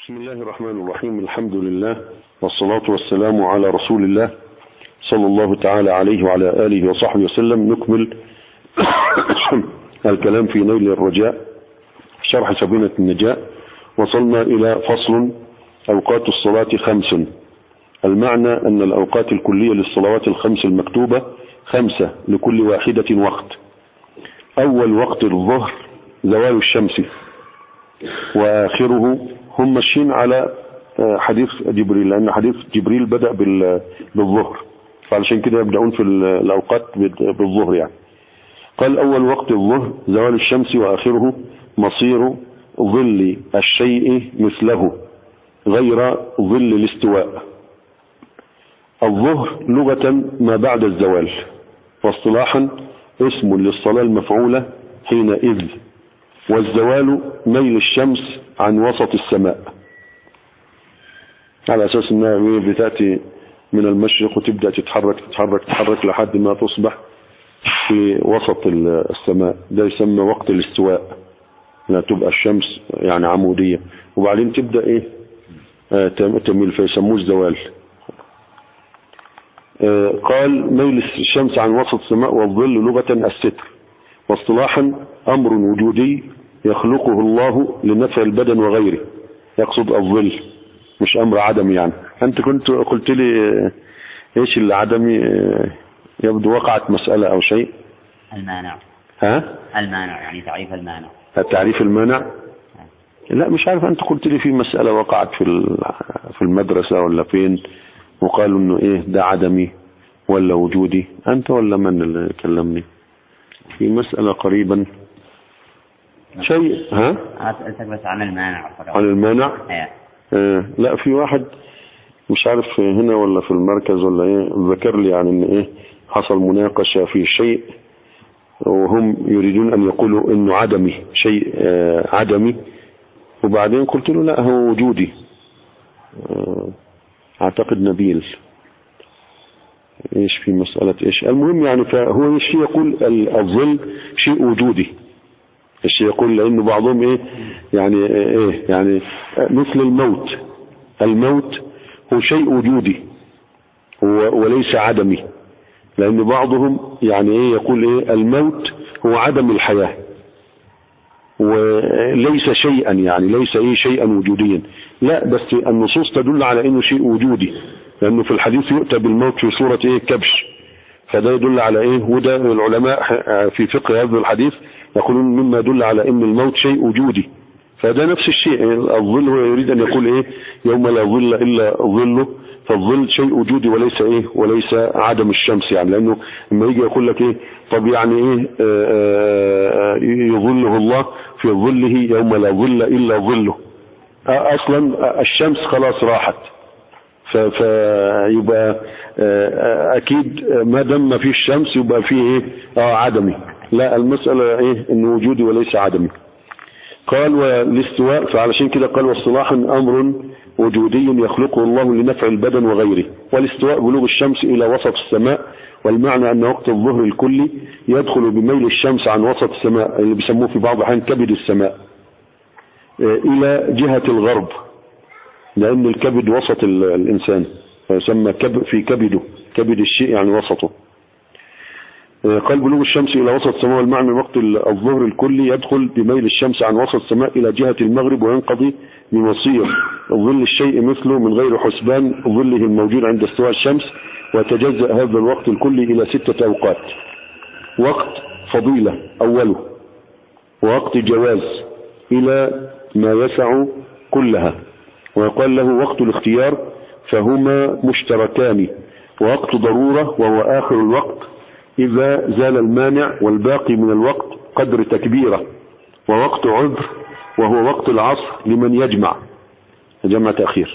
بسم الله الرحمن الرحيم. الحمد لله والصلاة والسلام على رسول الله صلى الله تعالى عليه وعلى آله وصحبه وسلم. نكمل الكلام في نيل الرجاء شرح سفينة النجاة. وصلنا إلى فصل أوقات الصلاة 5. المعنى أن الأوقات الكلية للصلوات الخمس المكتوبة 5 لكل واحدة وقت. أول وقت الظهر زوال الشمس، وآخره هم ماشيين على حديث جبريل، لأن حديث جبريل بدأ بالظهر، فعلشان كده يبدأون في الأوقات بالظهر يعني. قال أول وقت الظهر زوال الشمس، وآخره مصير ظل الشيء مثله غير ظل الاستواء. الظهر لغة ما بعد الزوال، واصطلاحا اسم للصلاة المفعولة حينئذ، والزوال ميل الشمس عن وسط السماء، على أساس أنها بتأتي من المشرق وتبدأ تتحرك لحد ما تصبح في وسط السماء. ده يسمى وقت الاستواء، لا تبقى الشمس يعني عمودية وبعدين تبدأ تميل، فيسموه الزوال. قال ميل الشمس عن وسط السماء، والظل لغة الستر، واصطلاحا أمر وجودي يخلقه الله لنفع البدن وغيره، يقصد الظل مش أمر عدمي. يعني أنت كنت قلت لي إيش العدمي؟ يبدو وقعت مسألة أو شيء. المانع. المانع يعني تعريف المانع. تعريف المانع؟ لا مش عارف، أنت قلت لي في مسألة وقعت في المدرسة ولا فين، وقالوا إنه ده عدمي ولا وجودي. أنت ولا من اللي كلمني في مسألة قريبا شيء؟ أسألتك بس عن المانع. عن المانع؟ لا، في واحد مش عارف هنا ولا في المركز ولا ذكر لي يعني إن حصل مناقشة في شيء، وهم يريدون أن يقولوا إنه عدمي، شيء عدمي، وبعدين قلت له لا هو وجودي. أعتقد نبيل إيش في مسألة إيش. المهم يعني، فهو الشيء يقول الظل شيء وجودي، الشيء يقول لأنه بعضهم يعني مثل الموت هو شيء وجودي وليس عدمي، لأن بعضهم يعني يقول الموت هو عدم الحياة وليس شيئا، يعني ليس شيئا وجوديا. لا، بس النصوص تدل على انه شيء وجودي، لانه في الحديث يؤتى بالموت في صورة كبش، فده يدل على وده العلماء في فقه هذا الحديث يقولون مما يدل على ان الموت شيء وجودي. فده نفس الشيء، الظل هو يريد ان يقول يوم لا ظل الا ظله، فالظل شيء وجودي وليس عدم الشمس. يعني لانه لما يجي يقول لك طب يعني يظله الله في ظله يوم لا ظل الا ظله، اصلا الشمس خلاص راحت، فيبقى اكيد ما دام ما فيش شمس يبقى فيه عدمي. لا، المسألة انه وجودي وليس عدمي. قال والاستواء، فعلشان كده قال واصطلاحا امر وجودي يخلقه الله لنفع البدن وغيره. والاستواء بلوغ الشمس الى وسط السماء، والمعنى ان وقت الظهر الكلي يدخل بميل الشمس عن وسط السماء، اللي بيسموه في بعض الاحيان كبد السماء، الى جهة الغرب، لان الكبد وسط الانسان فيسمى في كبد الشيء يعني وسطه. قال بلوغ الشمس إلى وسط السماء، والمعنى وقت الظهر الكلي يدخل بميل الشمس عن وسط السماء إلى جهة المغرب، وينقضي بمصير ظل الشيء مثله من غير حسبان ظله الموجود عند استواء الشمس. وتجزأ هذا الوقت الكلي إلى 6 أوقات: وقت فضيلة أوله، ووقت جواز إلى ما يسع كلها، ويقال له وقت الاختيار، فهما مشتركان، ووقت ضرورة وهو آخر الوقت إذا زال المانع، والباقي من الوقت قدر تكبيرة، ووقت عذر وهو وقت العصر لمن يجمع تأخير.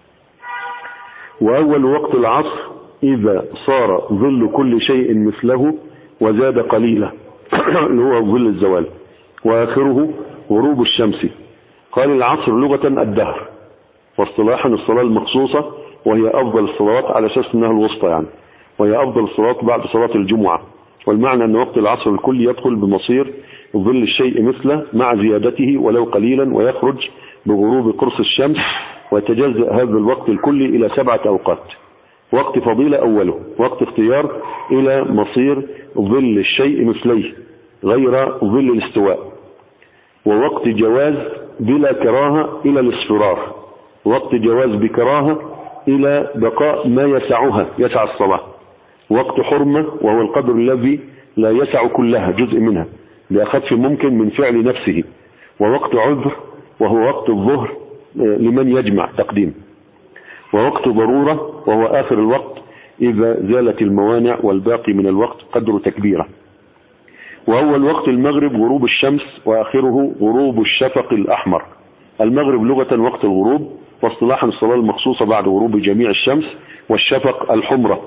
وأول وقت العصر إذا صار ظل كل شيء مثله وزاد قليلا اللي هو ظل الزوال. وآخره غروب الشمس. قال العصر لغة الدهر، واصطلاحا الصلاة المخصوصة، وهي أفضل الصلوات على أساس أنها الوسطى يعني، وهي أفضل الصلاة بعد صلاة الجمعة. والمعنى أن وقت العصر الكل يدخل بمصير ظل الشيء مثله مع زيادته ولو قليلا، ويخرج بغروب قرص الشمس، ويتجزأ هذا الوقت الكلي إلى 7 أوقات. وقت فضيلة أوله، وقت اختيار إلى مصير ظل الشيء مثليه غير ظل الاستواء، ووقت جواز بلا كراهة إلى الاصفرار، وقت جواز بكراهة إلى بقاء ما يسع الصلاة، وقت حرمة وهو القدر الذي لا يسع كلها جزء منها لأخف ممكن من فعل نفسه، ووقت عذر وهو وقت الظهر لمن يجمع تقديم، ووقت ضرورة وهو آخر الوقت إذا زالت الموانع، والباقي من الوقت قدر تكبيرة. وأول وقت المغرب غروب الشمس، وآخره غروب الشفق الأحمر. المغرب لغة وقت الغروب، واصطلاحا الصلاة المخصوصة بعد غروب جميع الشمس، والشفق الحمرة.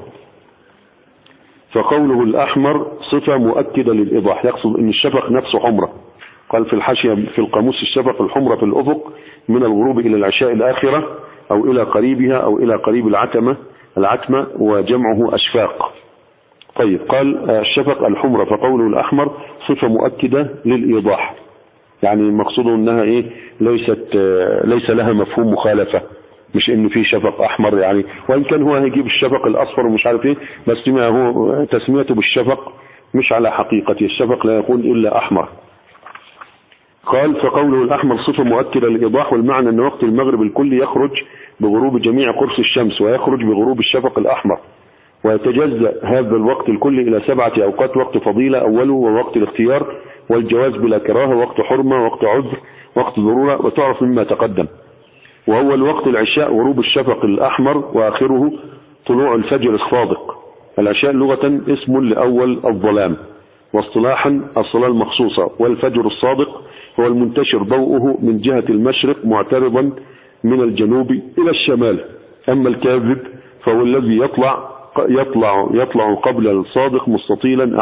فقوله الأحمر صفة مؤكدة للإيضاح، يقصد أن الشفق نفسه حمرة. قال في الحاشية في القاموس الشفق الحمرة في الأفق من الغروب إلى العشاء الآخرة، أو إلى قريبها، أو إلى قريب العتمة، وجمعه أشفاق. طيب، قال الشفق الحمرة، فقوله الأحمر صفة مؤكدة للإيضاح، يعني المقصود أنها ليس لها مفهوم مخالفة، مش إنه في شفق أحمر يعني، وإن كان هو هيجيب الشفق الأصفر ومش عارف إيه، بس ما هو تسميته بالشفق مش على حقيقته، الشفق لا يكون إلا أحمر. قال فقوله الأحمر صفة مؤكدة للإيضاح، والمعنى أن وقت المغرب الكل يخرج بغروب جميع قرص الشمس، ويخرج بغروب الشفق الأحمر، ويتجزأ هذا الوقت الكل إلى 7 أوقات: وقت فضيلة أوله، ووقت الاختيار والجواز بلا كراهة، وقت حرمة، وقت عذر، وقت ضرورة، وتعرف مما تقدم. وأول وقت العشاء غروب الشفق الأحمر، وآخره طلوع الفجر الصادق. العشاء لغة اسم لأول الظلام، واصطلاحا الصلاة المخصوصة. والفجر الصادق هو المنتشر ضوءه من جهة المشرق معترضا من الجنوب إلى الشمال. أما الكاذب فهو الذي يطلع قبل الصادق مستطيلا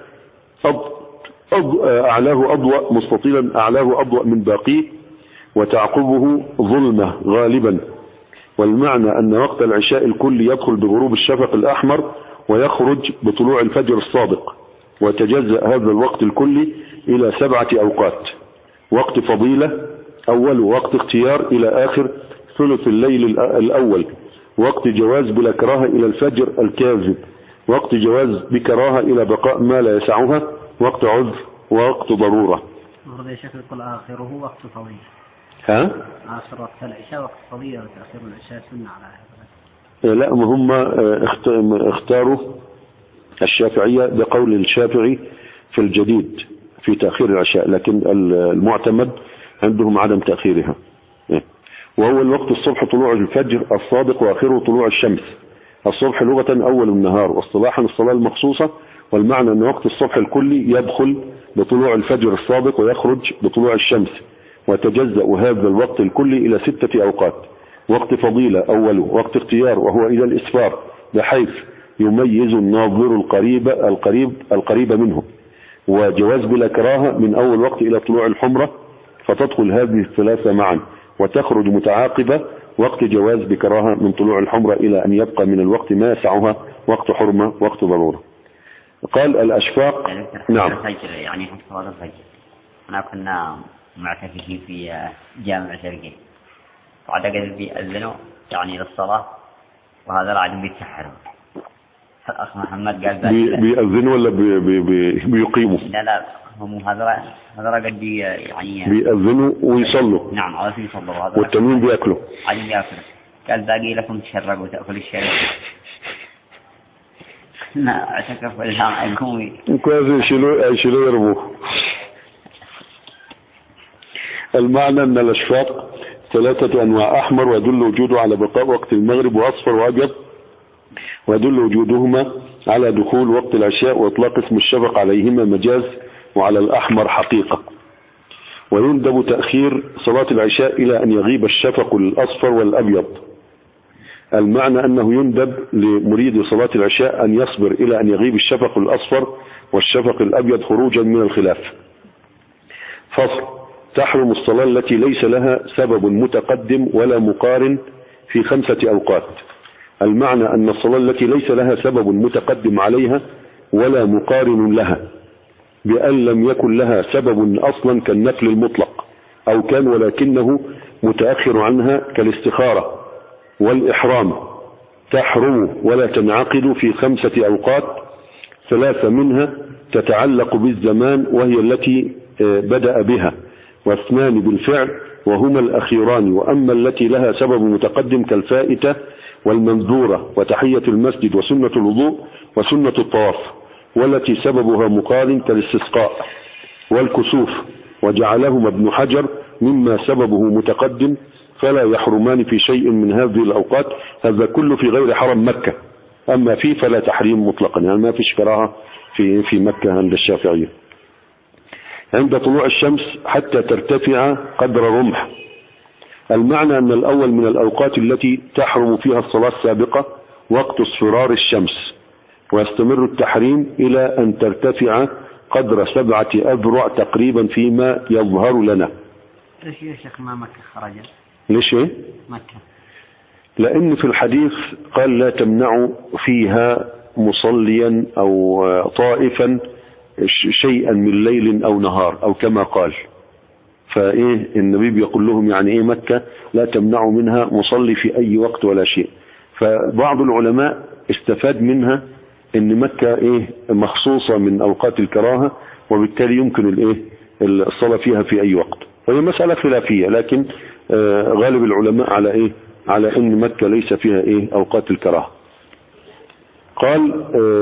أعلاه أضوأ من باقيه، وتعقبه ظلمة غالبا. والمعنى أن وقت العشاء الكل يدخل بغروب الشفق الأحمر، ويخرج بطلوع الفجر الصادق، وتجزأ هذا الوقت الكلي إلى 7 أوقات: وقت فضيلة أول، وقت اختيار إلى آخر ثلث الليل الأول، وقت جواز بلا كراهة إلى الفجر الكاذب، وقت جواز بكراهة إلى بقاء ما لا يسعها، وقت عذر، ووقت ضرورة. هذا شكل يقول آخره وقت فضيلة. آخر وقت العشاء وقت فضيلة، وتأخير العشاء سنة على هذا. لا، ما هم اختاروا الشافعية بقول الشافعي في الجديد في تأخير العشاء، لكن المعتمد عندهم عدم تأخيرها. وهو الوقت الصبح طلوع الفجر الصادق، وآخره طلوع الشمس. الصبح لغة أول النهار، واصطلاحا الصلاة المخصوصة. والمعنى أن وقت الصبح الكلي يدخل بطلوع الفجر الصادق، ويخرج بطلوع الشمس، وتجزأ هذا الوقت الكلي إلى 6 أوقات: وقت فضيلة أوله، وقت اختيار وهو إلى الإسفار، بحيث يميز الناظر القريب منه، وجواز بلا كراهة من أول وقت إلى طلوع الحمرة، فتدخل هذه الثلاثة معا، وتخرج متعاقبة: وقت جواز بكراهة من طلوع الحمرة إلى أن يبقى من الوقت ما يسعها، وقت حرمة، وقت ضرورة. قال الأشفاق. نعم. يعني صلاة الفجر، أنا كنا معتكفين في جامع شرقي، وعندما بيأذنوا يعني للصلاة، وهذا العادم بيتسحروا. الأخ محمد قال بيأذنوا ولا بيقيموا؟ لا هم هذا قد يعني بيأذنوا ويصلوا. نعم، هذا يصلوا، والتنين بيأكلوا. عادم بيأكلوا. قال باقي لكم تشربوا وتأكلوا الشرق. لا اعتكف الجامع القومي. كويس، يشيلوا يربوه. المعنى أن الأشفاق 3 أنواع: أحمر ويدل وجوده على بقاء وقت المغرب، وأصفر وأبيض ويدل وجودهما على دخول وقت العشاء، وإطلاق اسم الشفق عليهما مجاز، وعلى الأحمر حقيقة. ويندب تأخير صلاة العشاء إلى أن يغيب الشفق الأصفر والأبيض. المعنى أنه يندب لمريد صلاة العشاء أن يصبر إلى أن يغيب الشفق الأصفر والشفق الأبيض خروجا من الخلاف. فصل: تحرم الصلاة التي ليس لها سبب متقدم ولا مقارن في 5 أوقات. المعنى أن الصلاة التي ليس لها سبب متقدم عليها ولا مقارن لها، بأن لم يكن لها سبب أصلا كالنفل المطلق، أو كان ولكنه متأخر عنها كالاستخارة والإحرام تحرم ولا تنعقد في 5 أوقات، 3 منها تتعلق بالزمان وهي التي بدأ بها، و2 بالفعل وهما الأخيران، وأما التي لها سبب متقدم كالفائتة والمنذورة وتحية المسجد وسنة الوضوء وسنة الطواف، والتي سببها مقارن كالاستسقاء والكسوف، وجعلهما ابن حجر مما سببه متقدم فلا يحرمان في شيء من هذه الأوقات. هذا كله في غير حرم مكة، أما فيه فلا تحريم مطلقا، يعني ما فيش كراهة في مكة عند الشافعية. عند طلوع الشمس حتى ترتفع قدر رمح، المعنى أن الأول من الأوقات التي تحرم فيها الصلاة السابقة وقت اصفرار الشمس، ويستمر التحريم إلى أن ترتفع قدر 7 أذرع تقريبا فيما يظهر لنا. ليش يا شيخ ما مكة خرج؟ ليش ايه؟ مكة لأن في الحديث قال لا تمنعوا فيها مصليا أو طائفا شيئا من ليل أو نهار أو كما قال، فإيه النبي بيقول لهم يعني إيه مكة لا تمنعوا منها مصلي في أي وقت ولا شيء. فبعض العلماء استفاد منها إن مكة إيه مخصوصة من أوقات الكراهة، وبالتالي يمكن الإيه الصلاة فيها في أي وقت، وهي مسألة خلافية، لكن غالب العلماء على إيه على إن مكة ليس فيها إيه أوقات الكراهة. قال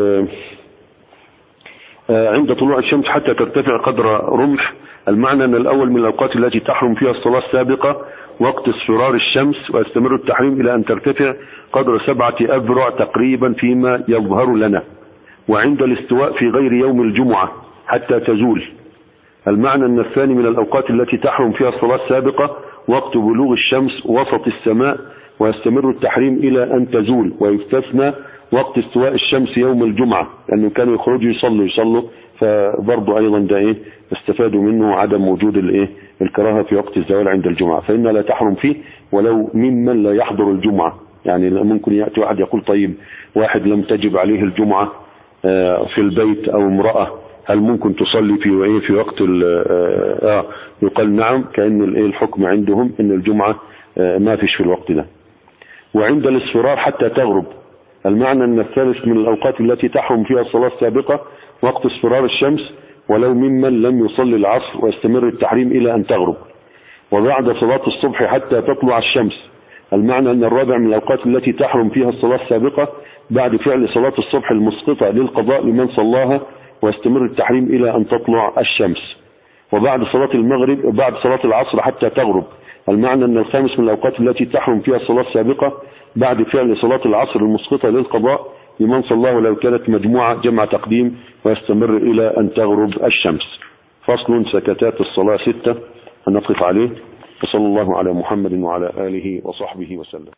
عند طلوع الشمس حتى ترتفع قدر رمح، المعنى أن الأول من الأوقات التي تحرم فيها الصلاة السابقة وقت اصفرار الشمس، ويستمر التحريم إلى أن ترتفع قدر 7 أذرع تقريبا فيما يظهر لنا، وعند الاستواء في غير يوم الجمعة حتى تزول، المعنى أن الثاني من الأوقات التي تحرم فيها الصلاة السابقة وقت بلوغ الشمس وسط السماء، ويستمر التحريم إلى أن تزول، ويستثنى وقت استواء الشمس يوم الجمعة، لأنه كانوا يخرجوا يصلوا فبرضو أيضا ده إيه استفادوا منه عدم وجود الإيه الكراهة في وقت الزوال عند الجمعة، فإنها لا تحرم فيه ولو ممن لا يحضر الجمعة. يعني ممكن يأتي واحد يقول طيب واحد لم تجب عليه الجمعة في البيت أو امرأة، هل ممكن تصلي في وقت يقال نعم، كأن الحكم عندهم إن الجمعة ما فيش في الوقت ده. وعند الاصفرار حتى تغرب، المعنى أن الثالث من الأوقات التي تحرم فيها الصلاة السابقة وقت اصفرار الشمس ولو ممن لم يصلي العصر، ويستمر التحريم إلى أن تغرب. وبعد صلاة الصبح حتى تطلع الشمس، المعنى أن الرابع من الأوقات التي تحرم فيها الصلاة السابقة بعد فعل صلاة الصبح المسقطة للقضاء لمن صلاها، ويستمر التحريم إلى أن تطلع الشمس. وبعد صلاة المغرب وبعد صلاة العصر حتى تغرب، المعنى أن الخامس من الأوقات التي تحرم فيها الصلاة السابقة بعد فعل صلاة العصر المسقطة للقضاء لمن صلاه ولو كانت مجموعة جمع تقديم، ويستمر إلى أن تغرب الشمس. فصل سكتات الصلاة 6 هنقف عليه، وصلى الله على محمد وعلى آله وصحبه وسلم.